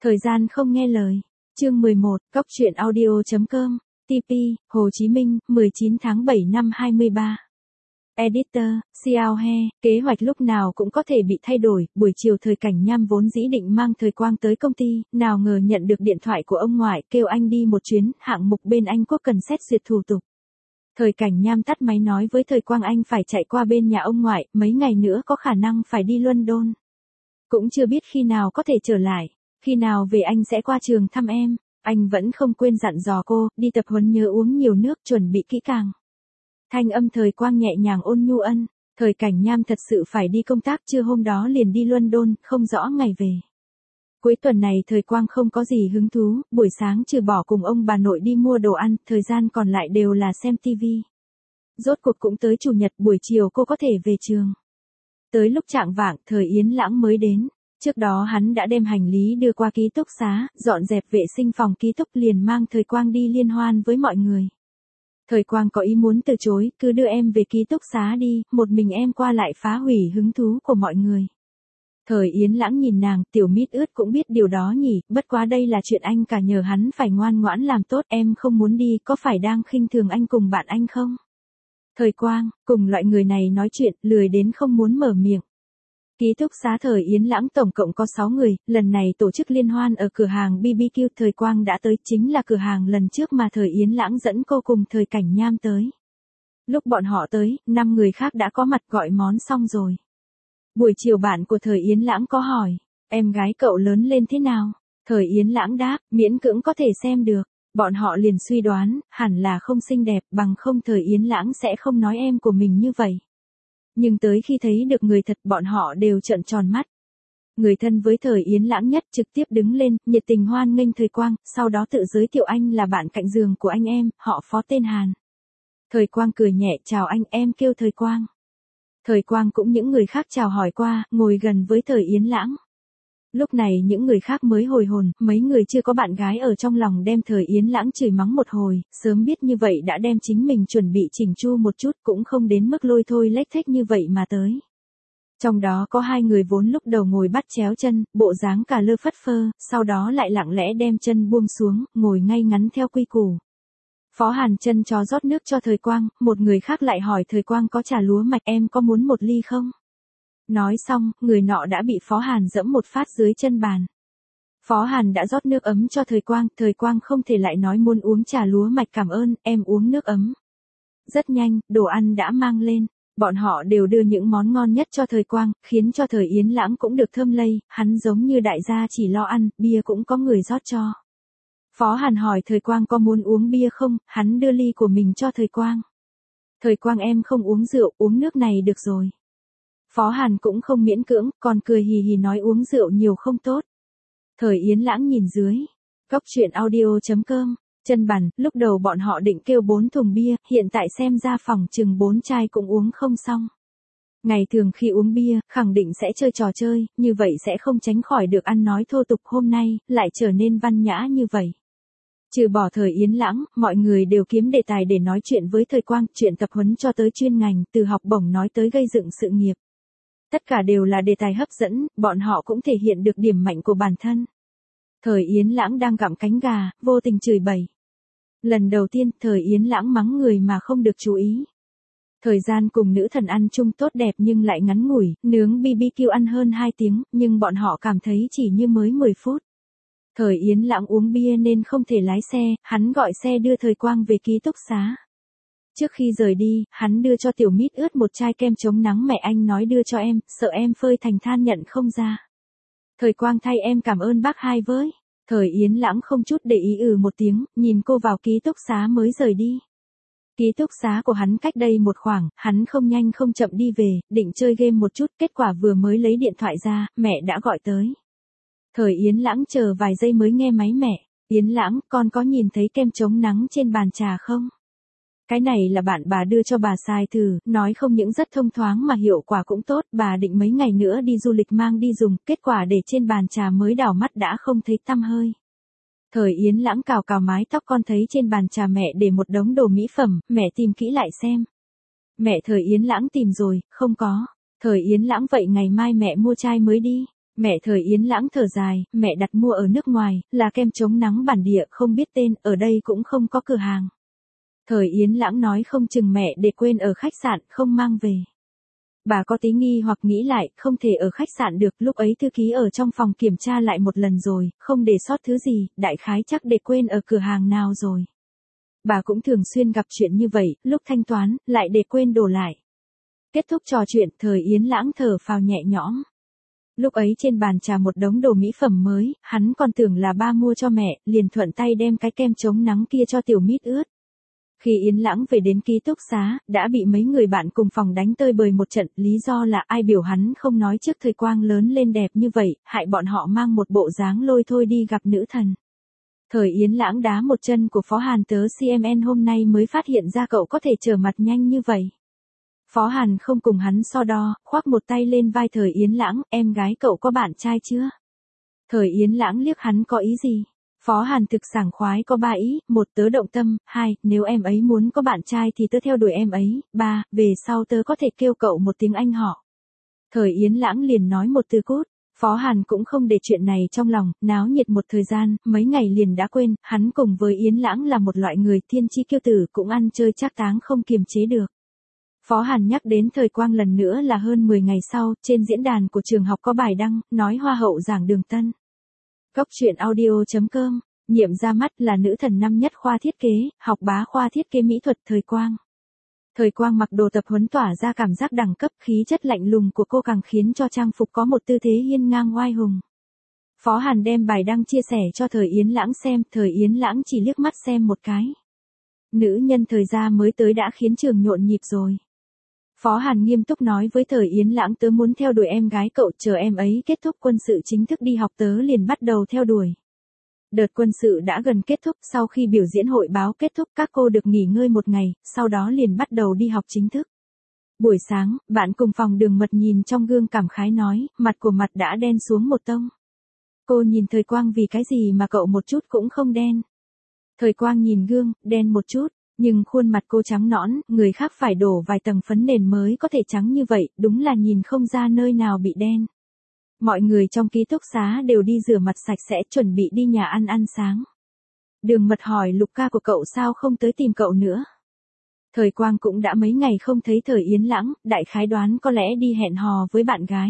Thời gian không nghe lời. Chương 11, Cóc truyện audio.com, TP, Hồ Chí Minh, 19 tháng 7 năm 23. Editor, Xiao He, kế hoạch lúc nào cũng có thể bị thay đổi, buổi chiều Thời Cảnh Nham vốn dĩ định mang Thời Quang tới công ty, nào ngờ nhận được điện thoại của ông ngoại kêu anh đi một chuyến, hạng mục bên Anh Quốc cần xét duyệt thủ tục. Thời Cảnh Nham tắt máy nói với Thời Quang anh phải chạy qua bên nhà ông ngoại, mấy ngày nữa có khả năng phải đi London. Cũng chưa biết khi nào có thể trở lại, khi nào về anh sẽ qua trường thăm em. Anh vẫn không quên dặn dò cô, đi tập huấn nhớ uống nhiều nước, chuẩn bị kỹ càng. Thanh âm Thời Quang nhẹ nhàng ôn nhu ân. Thời Cảnh Nham thật sự phải đi công tác, trưa hôm đó liền đi London, không rõ ngày về. Cuối tuần này Thời Quang không có gì hứng thú, buổi sáng trừ bỏ cùng ông bà nội đi mua đồ ăn, thời gian còn lại đều là xem TV. Rốt cuộc cũng tới chủ nhật, buổi chiều cô có thể về trường. Tới lúc chạng vạng, Thời Yến Lãng mới đến. Trước đó hắn đã đem hành lý đưa qua ký túc xá, dọn dẹp vệ sinh phòng ký túc, liền mang Thời Quang đi liên hoan với mọi người. Thời Quang có ý muốn từ chối, cứ đưa em về ký túc xá đi, một mình em qua lại phá hủy hứng thú của mọi người. Thời Yến Lãng nhìn nàng, tiểu mít ướt cũng biết điều đó nhỉ, bất quá đây là chuyện anh cả nhờ hắn phải ngoan ngoãn làm tốt, em không muốn đi, có phải đang khinh thường anh cùng bạn anh không? Thời Quang, cùng loại người này nói chuyện, lười đến không muốn mở miệng. Ký túc xá Thời Yến Lãng tổng cộng có 6 người, lần này tổ chức liên hoan ở cửa hàng BBQ, Thời Quang đã tới, chính là cửa hàng lần trước mà Thời Yến Lãng dẫn cô cùng Thời Cảnh Nham tới. Lúc bọn họ tới, 5 người khác đã có mặt gọi món xong rồi. Buổi chiều bạn của Thời Yến Lãng có hỏi, em gái cậu lớn lên thế nào? Thời Yến Lãng đáp, miễn cưỡng có thể xem được. Bọn họ liền suy đoán, hẳn là không xinh đẹp, bằng không Thời Yến Lãng sẽ không nói em của mình như vậy. Nhưng tới khi thấy được người thật, bọn họ đều trợn tròn mắt. Người thân với Thời Yến Lãng nhất trực tiếp đứng lên, nhiệt tình hoan nghênh Thời Quang, sau đó tự giới thiệu anh là bạn cạnh giường của anh em, họ Phó tên Hàn. Thời Quang cười nhẹ, chào anh, em kêu Thời Quang. Thời Quang cũng những người khác chào hỏi qua, ngồi gần với Thời Yến Lãng. Lúc này những người khác mới hồi hồn, mấy người chưa có bạn gái ở trong lòng đem Thời Yến Lãng chửi mắng một hồi, sớm biết như vậy đã đem chính mình chuẩn bị chỉnh chu một chút, cũng không đến mức lôi thôi lếch thếch như vậy mà tới. Trong đó có 2 người vốn lúc đầu ngồi bắt chéo chân, bộ dáng cả lơ phất phơ, sau đó lại lặng lẽ đem chân buông xuống, ngồi ngay ngắn theo quy củ. Phó Hàn chân chó rót nước cho Thời Quang, một người khác lại hỏi Thời Quang có trà lúa mạch, em có muốn một ly không? Nói xong, người nọ đã bị Phó Hàn giẫm một phát dưới chân bàn. Phó Hàn đã rót nước ấm cho Thời Quang không thể lại nói muốn uống trà lúa mạch, cảm ơn, em uống nước ấm. Rất nhanh, đồ ăn đã mang lên, bọn họ đều đưa những món ngon nhất cho Thời Quang, khiến cho Thời Yến Lãng cũng được thơm lây, hắn giống như đại gia chỉ lo ăn, bia cũng có người rót cho. Phó Hàn hỏi Thời Quang có muốn uống bia không, hắn đưa ly của mình cho Thời Quang. Thời Quang em không uống rượu, uống nước này được rồi. Phó Hàn cũng không miễn cưỡng, còn cười hì hì nói uống rượu nhiều không tốt. Thời Yến Lãng nhìn dưới. Cóc truyện audio.com, chân bàn, lúc đầu bọn họ định kêu 4 thùng bia, hiện tại xem ra phòng chừng 4 chai cũng uống không xong. Ngày thường khi uống bia, khẳng định sẽ chơi trò chơi, như vậy sẽ không tránh khỏi được ăn nói thô tục, hôm nay, lại trở nên văn nhã như vậy. Trừ bỏ Thời Yến Lãng, mọi người đều kiếm đề tài để nói chuyện với Thời Quang, chuyện tập huấn cho tới chuyên ngành, từ học bổng nói tới gây dựng sự nghiệp. Tất cả đều là đề tài hấp dẫn, bọn họ cũng thể hiện được điểm mạnh của bản thân. Thời Yến Lãng đang gặm cánh gà, vô tình chửi bậy. Lần đầu tiên, Thời Yến Lãng mắng người mà không được chú ý. Thời gian cùng nữ thần ăn chung tốt đẹp nhưng lại ngắn ngủi, nướng BBQ ăn hơn 2 tiếng, nhưng bọn họ cảm thấy chỉ như mới 10 phút. Thời Yến Lãng uống bia nên không thể lái xe, hắn gọi xe đưa Thời Quang về ký túc xá. Trước khi rời đi, hắn đưa cho tiểu mít ướt một chai kem chống nắng, mẹ anh nói đưa cho em, sợ em phơi thành than nhận không ra. Thời Quang thay em cảm ơn bác hai với. Thời Yến Lãng không chút để ý một tiếng, nhìn cô vào ký túc xá mới rời đi. Ký túc xá của hắn cách đây một khoảng, hắn không nhanh không chậm đi về, định chơi game một chút, kết quả vừa mới lấy điện thoại ra, mẹ đã gọi tới. Thời Yến Lãng chờ vài giây mới nghe máy mẹ, Yến Lãng, con có nhìn thấy kem chống nắng trên bàn trà không? Cái này là bạn bà đưa cho bà xài thử, nói không những rất thông thoáng mà hiệu quả cũng tốt, bà định mấy ngày nữa đi du lịch mang đi dùng, kết quả để trên bàn trà mới đảo mắt đã không thấy tăm hơi. Thời Yến Lãng cào cào mái tóc, con thấy trên bàn trà mẹ để một đống đồ mỹ phẩm, mẹ tìm kỹ lại xem. Mẹ Thời Yến Lãng tìm rồi, không có. Thời Yến Lãng vậy ngày mai mẹ mua chai mới đi. Mẹ Thời Yến Lãng thở dài, mẹ đặt mua ở nước ngoài, là kem chống nắng bản địa không biết tên, ở đây cũng không có cửa hàng. Thời Yến Lãng nói không chừng mẹ để quên ở khách sạn, không mang về. Bà có tí nghi hoặc nghĩ lại, không thể ở khách sạn được, lúc ấy thư ký ở trong phòng kiểm tra lại một lần rồi, không để sót thứ gì, đại khái chắc để quên ở cửa hàng nào rồi. Bà cũng thường xuyên gặp chuyện như vậy, lúc thanh toán, lại để quên đổ lại. Kết thúc trò chuyện, Thời Yến Lãng thở phào nhẹ nhõm. Lúc ấy trên bàn trà một đống đồ mỹ phẩm mới, hắn còn tưởng là ba mua cho mẹ, liền thuận tay đem cái kem chống nắng kia cho Tiểu Mít ướt. Khi Yến Lãng về đến ký túc xá, đã bị mấy người bạn cùng phòng đánh tơi bời một trận, lý do là ai biểu hắn không nói trước Thời Quang lớn lên đẹp như vậy, hại bọn họ mang một bộ dáng lôi thôi đi gặp nữ thần. Thời Yến Lãng đá một chân của Phó Hàn tớ CMN hôm nay mới phát hiện ra cậu có thể trở mặt nhanh như vậy. Phó Hàn không cùng hắn so đo, khoác một tay lên vai Thời Yến Lãng, em gái cậu có bạn trai chưa? Thời Yến Lãng liếc hắn có ý gì? Phó Hàn thực sảng khoái có 3 ý, 1 tớ động tâm, 2, nếu em ấy muốn có bạn trai thì tớ theo đuổi em ấy, 3, về sau tớ có thể kêu cậu một tiếng anh họ. Thời Yến Lãng liền nói một từ cút, Phó Hàn cũng không để chuyện này trong lòng, náo nhiệt một thời gian, mấy ngày liền đã quên, hắn cùng với Yến Lãng là một loại người thiên chi kiêu tử cũng ăn chơi trác táng không kiềm chế được. Phó Hàn nhắc đến Thời Quang lần nữa là hơn 10 ngày sau, trên diễn đàn của trường học có bài đăng, nói Hoa hậu giảng Đường Tân. Góc truyện audio.com, nhiệm ra mắt là nữ thần năm nhất khoa thiết kế, học bá khoa thiết kế mỹ thuật Thời Quang. Thời Quang mặc đồ tập huấn tỏa ra cảm giác đẳng cấp, khí chất lạnh lùng của cô càng khiến cho trang phục có một tư thế hiên ngang oai hùng. Phó Hàn đem bài đăng chia sẻ cho Thời Yến Lãng xem, Thời Yến Lãng chỉ liếc mắt xem một cái. Nữ nhân Thời gia mới tới đã khiến trường nhộn nhịp rồi. Phó Hàn nghiêm túc nói với Thời Yến Lãng tớ muốn theo đuổi em gái cậu, chờ em ấy kết thúc quân sự chính thức đi học tớ liền bắt đầu theo đuổi. Đợt quân sự đã gần kết thúc, sau khi biểu diễn hội báo kết thúc các cô được nghỉ ngơi một ngày, sau đó liền bắt đầu đi học chính thức. Buổi sáng, bạn cùng phòng Đường Mật nhìn trong gương cảm khái nói, mặt của mặt đã đen xuống một tông. Cô nhìn Thời Quang vì cái gì mà cậu một chút cũng không đen. Thời Quang nhìn gương, đen một chút. Nhưng khuôn mặt cô trắng nõn, người khác phải đổ vài tầng phấn nền mới có thể trắng như vậy, đúng là nhìn không ra nơi nào bị đen. Mọi người trong ký túc xá đều đi rửa mặt sạch sẽ, chuẩn bị đi nhà ăn sáng. Đường Mật hỏi Lục ca của cậu sao không tới tìm cậu nữa. Thời Quang cũng đã mấy ngày không thấy Thời Yến Lãng, đại khái đoán có lẽ đi hẹn hò với bạn gái.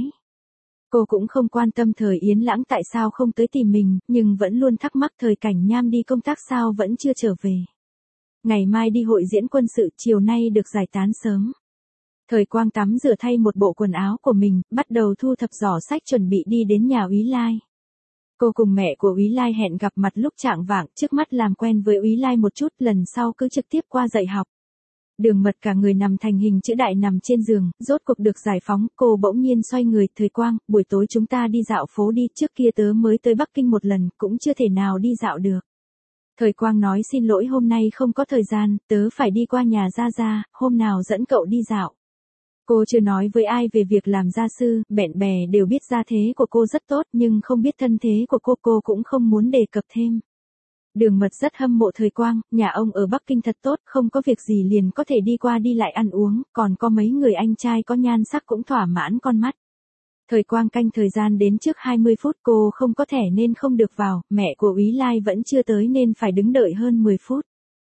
Cô cũng không quan tâm Thời Yến Lãng tại sao không tới tìm mình, nhưng vẫn luôn thắc mắc Thời Cảnh Nham đi công tác sao vẫn chưa trở về. Ngày mai đi hội diễn quân sự, chiều nay được giải tán sớm. Thời Quang tắm rửa thay một bộ quần áo của mình, bắt đầu thu thập giỏ sách chuẩn bị đi đến nhà Úy Lai. Cô cùng mẹ của Úy Lai hẹn gặp mặt lúc chạng vạng, trước mắt làm quen với Úy Lai một chút, lần sau cứ trực tiếp qua dạy học. Đường Mật cả người nằm thành hình chữ đại nằm trên giường, rốt cuộc được giải phóng, cô bỗng nhiên xoay người, Thời Quang, buổi tối chúng ta đi dạo phố đi, trước kia tớ mới tới Bắc Kinh một lần, cũng chưa thể nào đi dạo được. Thời Quang nói xin lỗi hôm nay không có thời gian, tớ phải đi qua nhà Gia Gia, hôm nào dẫn cậu đi dạo. Cô chưa nói với ai về việc làm gia sư, bạn bè đều biết gia thế của cô rất tốt nhưng không biết thân thế của cô cũng không muốn đề cập thêm. Đường Mật rất hâm mộ Thời Quang, nhà ông ở Bắc Kinh thật tốt, không có việc gì liền có thể đi qua đi lại ăn uống, còn có mấy người anh trai có nhan sắc cũng thỏa mãn con mắt. Thời Quang canh thời gian đến trước 20 phút, cô không có thẻ nên không được vào, mẹ của Úy Lai vẫn chưa tới nên phải đứng đợi hơn 10 phút.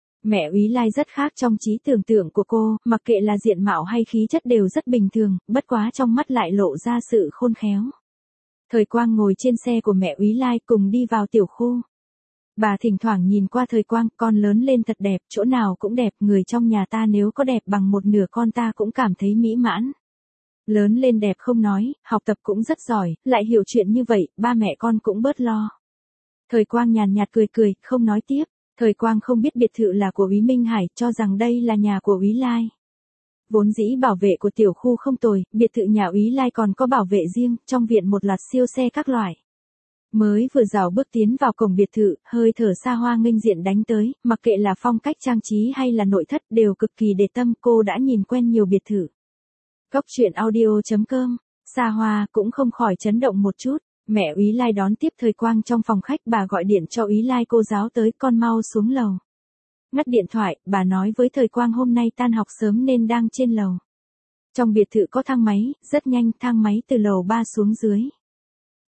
Mẹ Úy Lai rất khác trong trí tưởng tượng của cô, mặc kệ là diện mạo hay khí chất đều rất bình thường, bất quá trong mắt lại lộ ra sự khôn khéo. Thời Quang ngồi trên xe của mẹ Úy Lai cùng đi vào tiểu khu. Bà thỉnh thoảng nhìn qua Thời Quang, con lớn lên thật đẹp, chỗ nào cũng đẹp, người trong nhà ta nếu có đẹp bằng một nửa con ta cũng cảm thấy mỹ mãn. Lớn lên đẹp không nói, học tập cũng rất giỏi, lại hiểu chuyện như vậy, ba mẹ con cũng bớt lo. Thời Quang nhàn nhạt cười, không nói tiếp. Thời Quang không biết biệt thự là của Úy Minh Hải, cho rằng đây là nhà của Úy Lai. Vốn dĩ bảo vệ của tiểu khu không tồi, biệt thự nhà Úy Lai còn có bảo vệ riêng, trong viện một loạt siêu xe các loại. Mới vừa rảo bước tiến vào cổng biệt thự, hơi thở xa hoa nghênh diện đánh tới, mặc kệ là phong cách trang trí hay là nội thất đều cực kỳ để tâm, cô đã nhìn quen nhiều biệt thự. Góc truyện audio.com, xa hoa cũng không khỏi chấn động một chút. Mẹ Úy Lai đón tiếp Thời Quang trong phòng khách, bà gọi điện cho Úy Lai cô giáo tới, con mau xuống lầu. Ngắt điện thoại, bà nói với Thời Quang hôm nay tan học sớm nên đang trên lầu. Trong biệt thự có thang máy, rất nhanh thang máy từ lầu 3 xuống dưới.